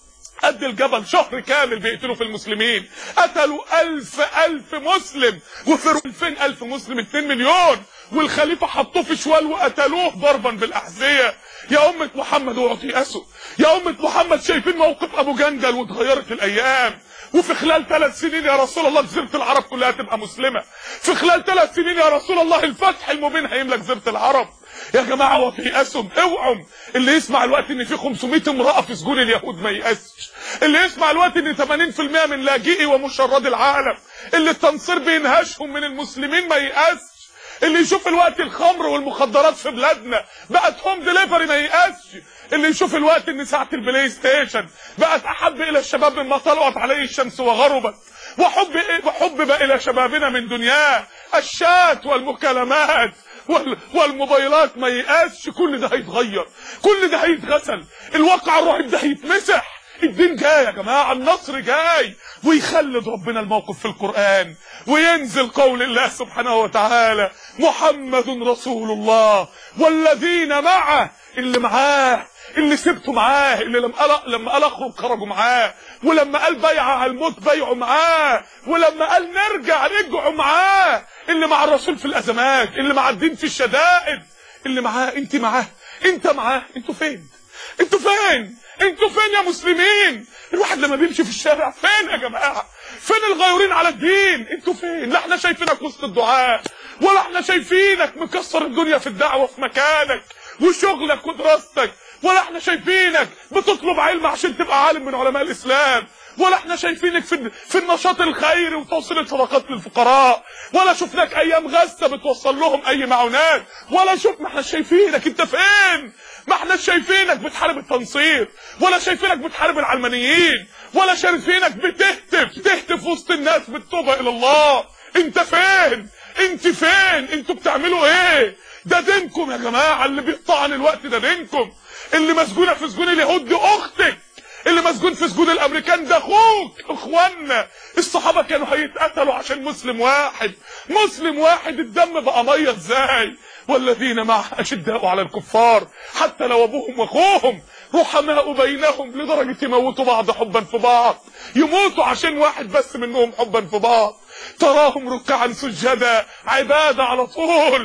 A: قد الجبل، شهر كامل بيقتلوا في المسلمين، قتلوا ألف ألف مسلم، وفي ألفين ألف مسلم اتنين مليون، والخليفة حطوه في شوال وقتلوه ضربا بالأحذية. يا أمة محمد اوعوا تيأسوا، يا أمة محمد شايفين موقف أبو جندل واتغيرت الأيام، وفي خلال ثلاث سنين يا رسول الله جزيرة العرب كلها تبقى مسلمة، في خلال ثلاث سنين يا رسول الله الفتح المبين هيملك جزيرة العرب. يا جماعة اوعوا تيأسوا، اوعوا. اللي يسمع الوقت ان في خمسمائة امرأة في سجون اليهود ما ييأسش، اللي يسمع الوقت ان ثمانين في المئة من لاجئي ومشردي العالم اللي التنصير بينهشهم من المسلمين ما ييأسش، اللي يشوف الوقت الخمر والمخدرات في بلادنا بقت هوم ديليفري ما ييأسش، اللي يشوف الوقت ان ساعة البلاي ستيشن بقت احب الى الشباب مما طلعت عليه الشمس وغربت، وحب ايه وحب بقى الى شبابنا من دنياه الشات والمكالمات والموبايلات ما ييأسش. كل ده هيتغير، كل ده هيتغسل، الواقع الرهيب ده هيتمسح. الدين جاي يا جماعه، النصر جاي، ويخلد ربنا الموقف في القرآن، وينزل قول الله سبحانه وتعالى محمد رسول الله والذين معه، اللي معاه، اللي سبته معاه، اللي لما قال لما قال اخرج خرجوا معاه، ولما قال بيعه على الموت بيعوا معاه، ولما قال نرجع رجعوا معاه، اللي مع الرسول في الازمات، اللي مع الدين في الشدائد، اللي معاه. انت معاه، انت معاه. انتوا فين؟ انتوا فين؟ انتوا فين يا مسلمين؟ الواحد لما بيمشي في الشارع فين يا جماعه؟ فين الغيورين على الدين؟ انتوا فين؟ لا احنا شايفينك وسط الدعاء، ولا احنا شايفينك مكسر الدنيا في الدعوه في مكانك وشغلك ودراستك، ولا احنا شايفينك بتطلب علم عشان تبقى عالم من علماء الاسلام، ولا احنا شايفينك في في النشاط الخيري وتوصيل الصدقات للفقراء، ولا شفناك ايام غزه بتوصل لهم اي معونات، ولا شوف. ما احنا شايفينك. انت فين؟ ما احنا شايفينك بتحارب التنصير، ولا شايفينك بتحارب العلمانيين، ولا شايفينك بتهتف تهتف وسط الناس بالتوبه الى الله. انت فين؟ انت فين؟ انتوا بتعملوا ايه؟ ده دينكم يا جماعه، اللي بيقطعن الوقت ده دينكم، اللي مسجونه في سجون اليهود دي اختك، اللي مسجون في سجون الامريكان ده اخوك. اخوانا الصحابه كانوا هيتقتلوا عشان مسلم واحد، مسلم واحد. الدم بقى ميه ازاي؟ والذين معه اشداء على الكفار حتى لو ابوهم واخوهم، رحماء بينهم، لدرجه يموتوا بعض حبا في بعض، يموتوا عشان واحد بس منهم حبا في بعض. تراهم ركعا سجدا، عباده على طول،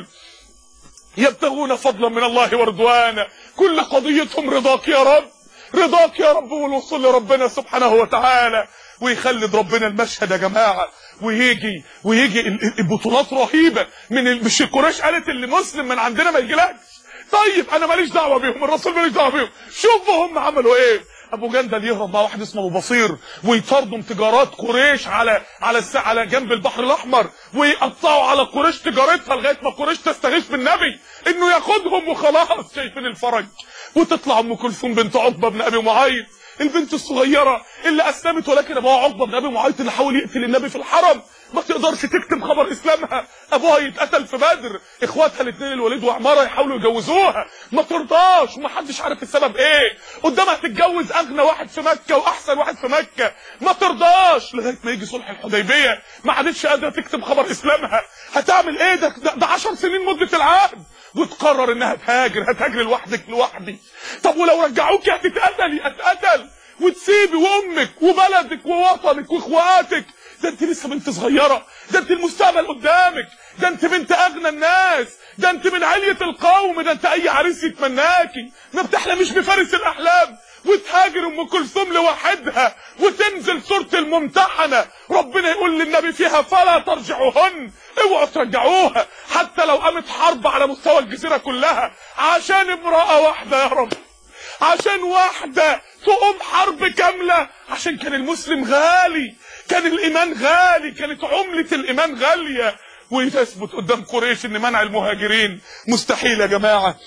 A: يبتغون فضلا من الله ورضوانا، كل قضيتهم رضاك يا رب، رضاك يا رب، والوصول لربنا سبحانه وتعالى. ويخلد ربنا المشهد يا جماعه، ويجي ويجي البطولات رهيبه من مش قريش قالت اللي مسلم من عندنا ما يجيلكش. طيب انا ماليش دعوه بيهم، الرسول ماليش دعوه بيهم، شوفوا هم عملوا ايه. ابو جندل يهرب مع واحد اسمه ابو بصير، ويطاردوا تجارات قريش على على على جنب البحر الاحمر، ويقطعوا على قريش تجارتها لغايه ما قريش تستغيث بالنبي انه ياخدهم وخلاص. شايفين الفرج؟ وتطلع ام كلثوم بنت عقبه بن ابي معيط، البنت الصغيره اللي اسلمت، ولكن ابوها عقبه بن ابي معيط اللي حاول يقتل النبي في الحرم، ما تقدرش تكتم خبر اسلامها. ابوها يتقتل في بدر، اخواتها الاثنين الوليد وعماره يحاولوا يجوزوها، ما ترضاش، ومحدش عارف السبب ايه. قدامها تتجوز اغنى واحد في مكه واحسن واحد في مكه، ما ترضاش، لغايه ما يجي صلح الحديبيه ما عادتش قادره تكتم خبر اسلامها. هتعمل ايه؟ ده ده عشر سنين مده العهد، وتقرر انها تهاجر. هتهاجري لوحدك؟ لوحدي. طب ولو رجعوكي هتتقتلي؟ هتقتل وتسيبي وامك وبلدك ووطنك واخواتك. ده انت لسه بنت صغيره، ده انت المستقبل قدامك، ده انت بنت اغنى الناس، ده انت من علية القوم، ده انت اي عريس يتمناكي. ما بتحلميش بفارس الاحلام وتهاجر ام كلثوم لوحدها، وتنزل سوره الممتحنه ربنا يقول للنبي فيها فلا ترجعوهن، اوعوا ترجعوها حتى لو قامت حرب على مستوى الجزيره كلها عشان امراه واحده يا رب، عشان واحده تقوم حرب كامله، عشان كان المسلم غالي، كان الايمان غالي، كانت عمله الايمان غاليه. ويثبت قدام قريش ان منع المهاجرين مستحيل يا جماعه.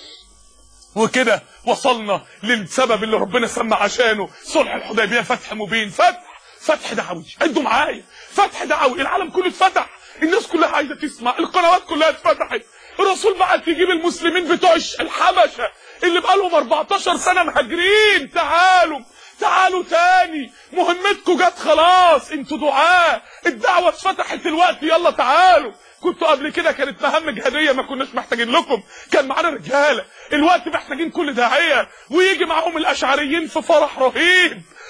A: وكده وصلنا للسبب اللي ربنا سمى عشانه صلح الحديبيه، فتح مبين، فتح فتح دعوي. عدوا معايا، فتح دعوي، العالم كله اتفتح، الناس كلها عايزه تسمع، القنوات كلها اتفتحت، الرسول بعت يجيب المسلمين بتوع الحبشه اللي بقالهم أربعتاشر سنه مهاجرين، تعالوا تعالوا تاني، مهمتكم جت خلاص، انتوا دعاء، الدعوه اتفتحت الوقت، يلا تعالوا. كنتوا قبل كده كانت مهام جهاديه ما كناش محتاجين لكم، كان معانا رجاله، الوقت محتاجين كل داعيه. ويجي معاهم الاشعريين في فرح رهيب،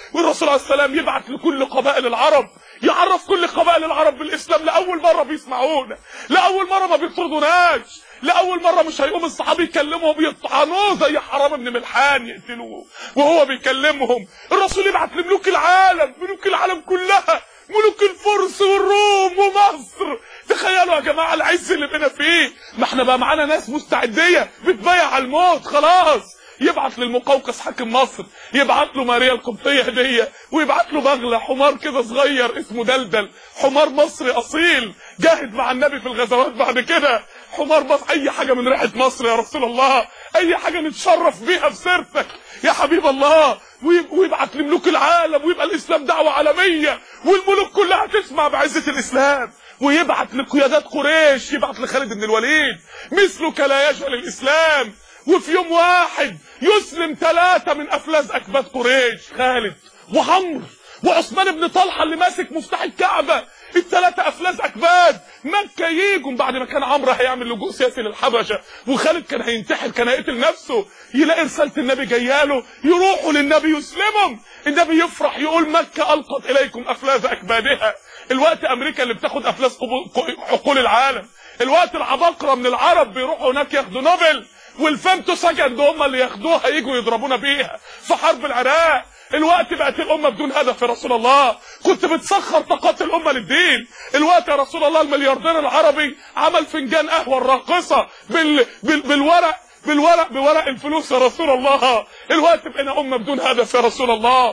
A: والرسول عليه السلام يبعت لكل قبائل العرب، يعرف كل قبائل العرب بالاسلام. لاول مره بيسمعونا، لاول مره ما بيطردوناش، لاول مره مش هيقوم الصحابي يكلمهم يطعنوه زي حرام بن ملحان يقتلوه وهو بيكلمهم. الرسول يبعت لملوك العالم، ملوك العالم كلها، ملوك الفرس والروم ومصر. تخيلوا يا جماعه العز اللي بقينا فيه. ما احنا بقى معانا ناس مستعديه بتبايع على الموت خلاص. يبعت للمقوقس حاكم مصر، يبعت له ماريا القبطيه هديه، ويبعت له بغله حمار كده صغير اسمه دلدل، حمار مصري اصيل جاهد مع النبي في الغزوات. بعد كده حمار مصر، اي حاجه من ريحه مصر يا رسول الله، اي حاجه نتشرف بيها بسيرتك يا حبيب الله. ويبعت لملوك العالم، ويبقى الاسلام دعوه عالميه، والملوك كلها تسمع بعزه الاسلام. ويبعت لقيادات قريش، يبعت لخالد بن الوليد مثلك لا يجهل الاسلام. وفي يوم واحد يسلم ثلاثه من افلاس اكباد قريش، خالد وعمرو وعثمان بن طلحه اللي ماسك مفتاح الكعبه. الثلاثه افلاس اكباد مكه ييجوا بعد ما كان عمرو هيعمل لجوء سياسي للحبشه، وخالد كان هينتحر، كان هيقتل نفسه. يلاقي رساله النبي جاياله، يروحوا للنبي يسلمهم. النبي يفرح يقول مكه القت اليكم افلاس اكبادها. الوقت امريكا اللي بتاخد افلاس عقول العالم، الوقت العباقره من العرب بيروحوا هناك ياخدوا نوبل، والفيمتو سكند هم اللي ياخدوها يجوا يضربونا بيها في حرب العراق. الوقت بقت الامه بدون هدف يا رسول الله، كنت بتسخر طاقات الامه للدين. الوقت يا رسول الله الملياردير العربي عمل فنجان قهوه الراقصه بال... بال... بالورق بالورق بورق الفلوس يا رسول الله. الوقت بقينا امه بدون هدف يا رسول الله.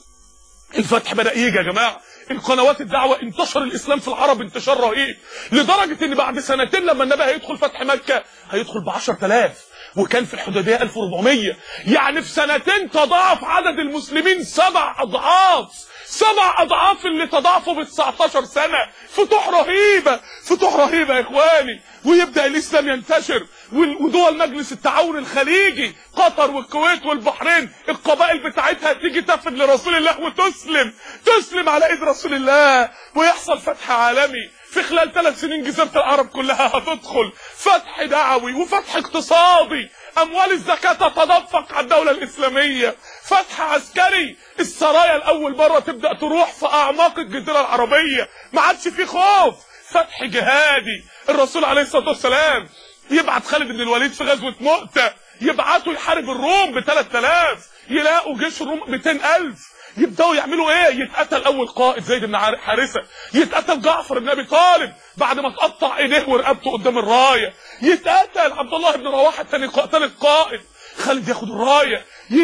A: الفتح بدا يجي يا جماعه، القنوات الدعوه انتشر الاسلام في العرب انتشار رهيب، لدرجه ان بعد سنتين لما النبي هيدخل فتح مكه هيدخل ب عشرة آلاف، وكان في الحديبيه ألف وأربعمية. يعني في سنتين تضاعف عدد المسلمين سبع اضعاف، سبع اضعاف اللي تضاعفوا ب تسعتاشر سنه. فتوح رهيبه، فتوح رهيبه يا اخواني. ويبدا الاسلام ينتشر، ودول مجلس التعاون الخليجي، قطر والكويت والبحرين، القبائل بتاعتها تيجي تفد لرسول الله وتسلم، تسلم على ايد رسول الله، ويحصل فتح عالمي. في خلال ثلاث سنين جزيرة العرب كلها هتدخل فتح دعوي وفتح اقتصادي، اموال الزكاة تتدفق على الدولة الاسلامية، فتح عسكري، السرايا الاول مرة تبدأ تروح في اعماق الجزيرة العربية، ما عادش في خوف، فتح جهادي. الرسول عليه الصلاة والسلام يبعت خالد بن الوليد في غزوة مؤتة، يبعتوا يحارب الروم ب ثلاثة آلاف، يلاقوا جيش الروم مئتين ألف. يبداوا يعملوا ايه؟ يتقتل اول قائد زيد بن حارثه، يتقتل جعفر بن ابي طالب بعد ما تقطع ايديه ورقبته قدام الرايه، يتقتل عبد الله بن رواحه ثاني ثالث قائد. خالد ياخد الرايه،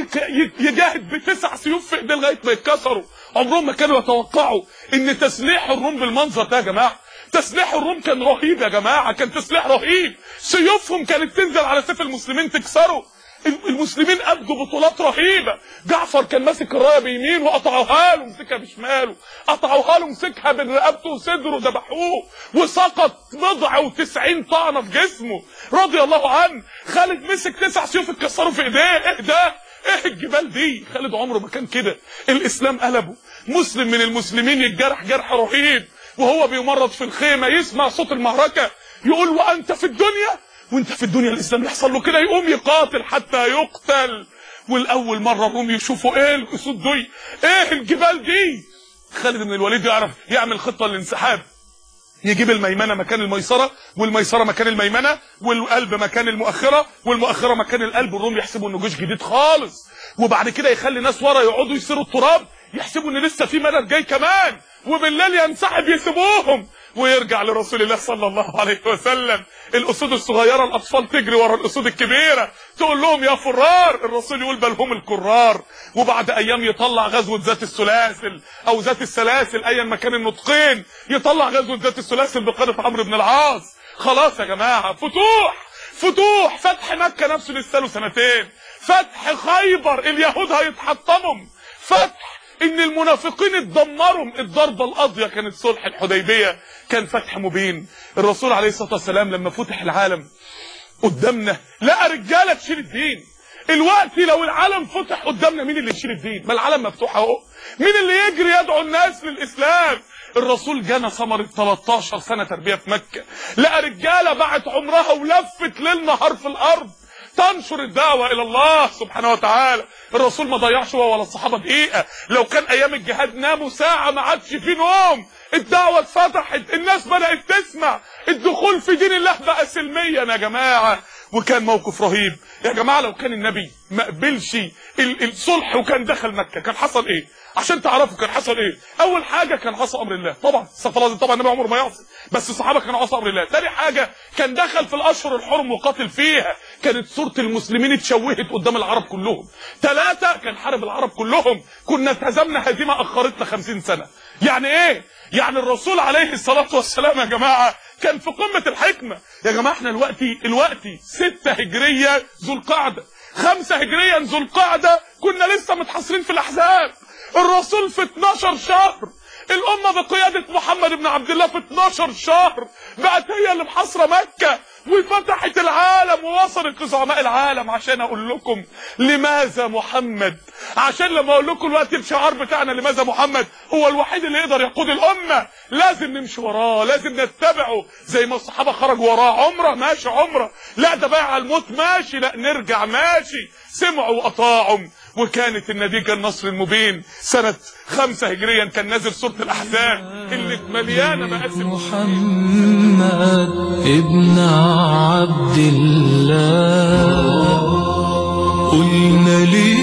A: يجاهد بتسع سيوف في ايديه لغايه ما يتكسروا. عمرهم ما كانوا يتوقعوا ان تسليح الروم بالمنظر ده يا جماعه. تسليح الروم كان رهيب يا جماعه، كان تسليح رهيب، سيوفهم كانت تنزل على سيف المسلمين تكسره. المسلمين ابدوا بطولات رهيبه. جعفر كان ماسك الرايه بيمين وقطعوها له مسكها بشماله، قطعوها له مسكها بين رقبته وصدره ذبحوه، وسقط بضع وتسعين طعنه في جسمه رضي الله عنه. خالد مسك تسع سيوف اتكسروا في ايديه. ايه ده؟ ايه الجبال دي؟ خالد عمره ما كان كده. الاسلام قلبه. مسلم من المسلمين يتجرح جرح رهيب وهو بيمرض في الخيمه، يسمع صوت المعركه يقول وانت في الدنيا، وانت في الدنيا الاسلام يحصل له كده، يقوم يقاتل حتى يقتل. والاول مره الروم يشوفوا ايه الاسود دي، ايه الجبال دي. خالد بن الوليد يعرف يعمل خطه للانسحاب، يجيب الميمنه مكان الميسره، والميسره مكان الميمنه، والقلب مكان المؤخره، والمؤخره مكان القلب. الروم يحسبوا انه جيش جديد خالص، وبعد كده يخلي ناس ورا يقعدوا يسيروا التراب، يحسبوا ان لسه في مدد جاي كمان، وبالليل ينسحب يسيبوهم، ويرجع لرسول الله صلى الله عليه وسلم. الاسود الصغيره الاطفال تجري ورا الاسود الكبيره تقول لهم يا فرار، الرسول يقول بل هم الكرار. وبعد ايام يطلع غزوه ذات السلاسل او ذات السلاسل ايا ما كان النطقين، يطلع غزوه ذات السلاسل بقياده عمرو بن العاص. خلاص يا جماعه فتوح، فتوح. فتح مكه نفسه لسه له سنتين، فتح خيبر اليهود هيتحطموا، فتح ان المنافقين اتدمروا. الضربه القاضيه كانت صلح الحديبيه، كان فتح مبين. الرسول عليه الصلاه والسلام لما فتح العالم قدامنا لقى رجاله تشيل الدين. الوقت لو العالم فتح قدامنا مين اللي يشيل الدين؟ ما العالم مفتوح اهو، مين اللي يجري يدعو الناس للاسلام؟ الرسول جانا ثمرة تلتاشر سنه تربيه في مكه، لقى رجاله باعت عمرها ولفت ليل نهار في الارض تنشر الدعوة الى الله سبحانه وتعالى. الرسول ما ضيعش هو ولا الصحابة دقيقة. لو كان ايام الجهاد ناموا ساعة ما عادش في نوم. الدعوة اتفتحت، الناس بدأت تسمع، الدخول في دين الله بقى سلميا يا جماعة. وكان موقف رهيب يا جماعة. لو كان النبي ما قبلش الصلح وكان دخل مكة كان حصل ايه؟ عشان تعرفوا كان حصل ايه. اول حاجة كان عصى امر الله، طبعا استغفر طبعا النبي عمره ما يعصي، بس الصحابة كانوا عصى امر الله. تاني حاجة كان دخل في الاشهر الحرم وقاتل فيها، كانت صورة المسلمين اتشوهت قدام العرب كلهم. ثلاثة كان حارب العرب كلهم، كنا اتهزمنا هزيمة اخرتنا خمسين سنة. يعني ايه؟ يعني الرسول عليه الصلاة والسلام يا جماعة كان في قمة الحكمة. يا جماعة احنا الوقتي الوقتي ستة هجرية ذو القعدة، خمسة هجريا ذو القعدة كنا لسه متحصرين في الاحزاب. الرسول في اتناشر شهر، الامة بقيادة محمد بن عبد الله في اتناشر شهر بقت هي اللي محاصرة مكة وفتحت العالم ووصلت لزعماء العالم. عشان اقول لكم لماذا محمد، عشان لما اقول لكم الوقت الشعار بتاعنا لماذا محمد هو الوحيد اللي يقدر يقود الامة، لازم نمشي وراه، لازم نتبعه. زي ما الصحابة خرجوا وراه، عمره ماشي عمره، لا ده بايع على الموت ماشي، لا نرجع ماشي. سمعوا واطاعوا، وكانت النتيجة النصر المبين. سنة خمسة هجريا كان نازل سورة الأحزاب اللي مليانة مقاسم.
B: محمد ابن عبد الله قلنا لي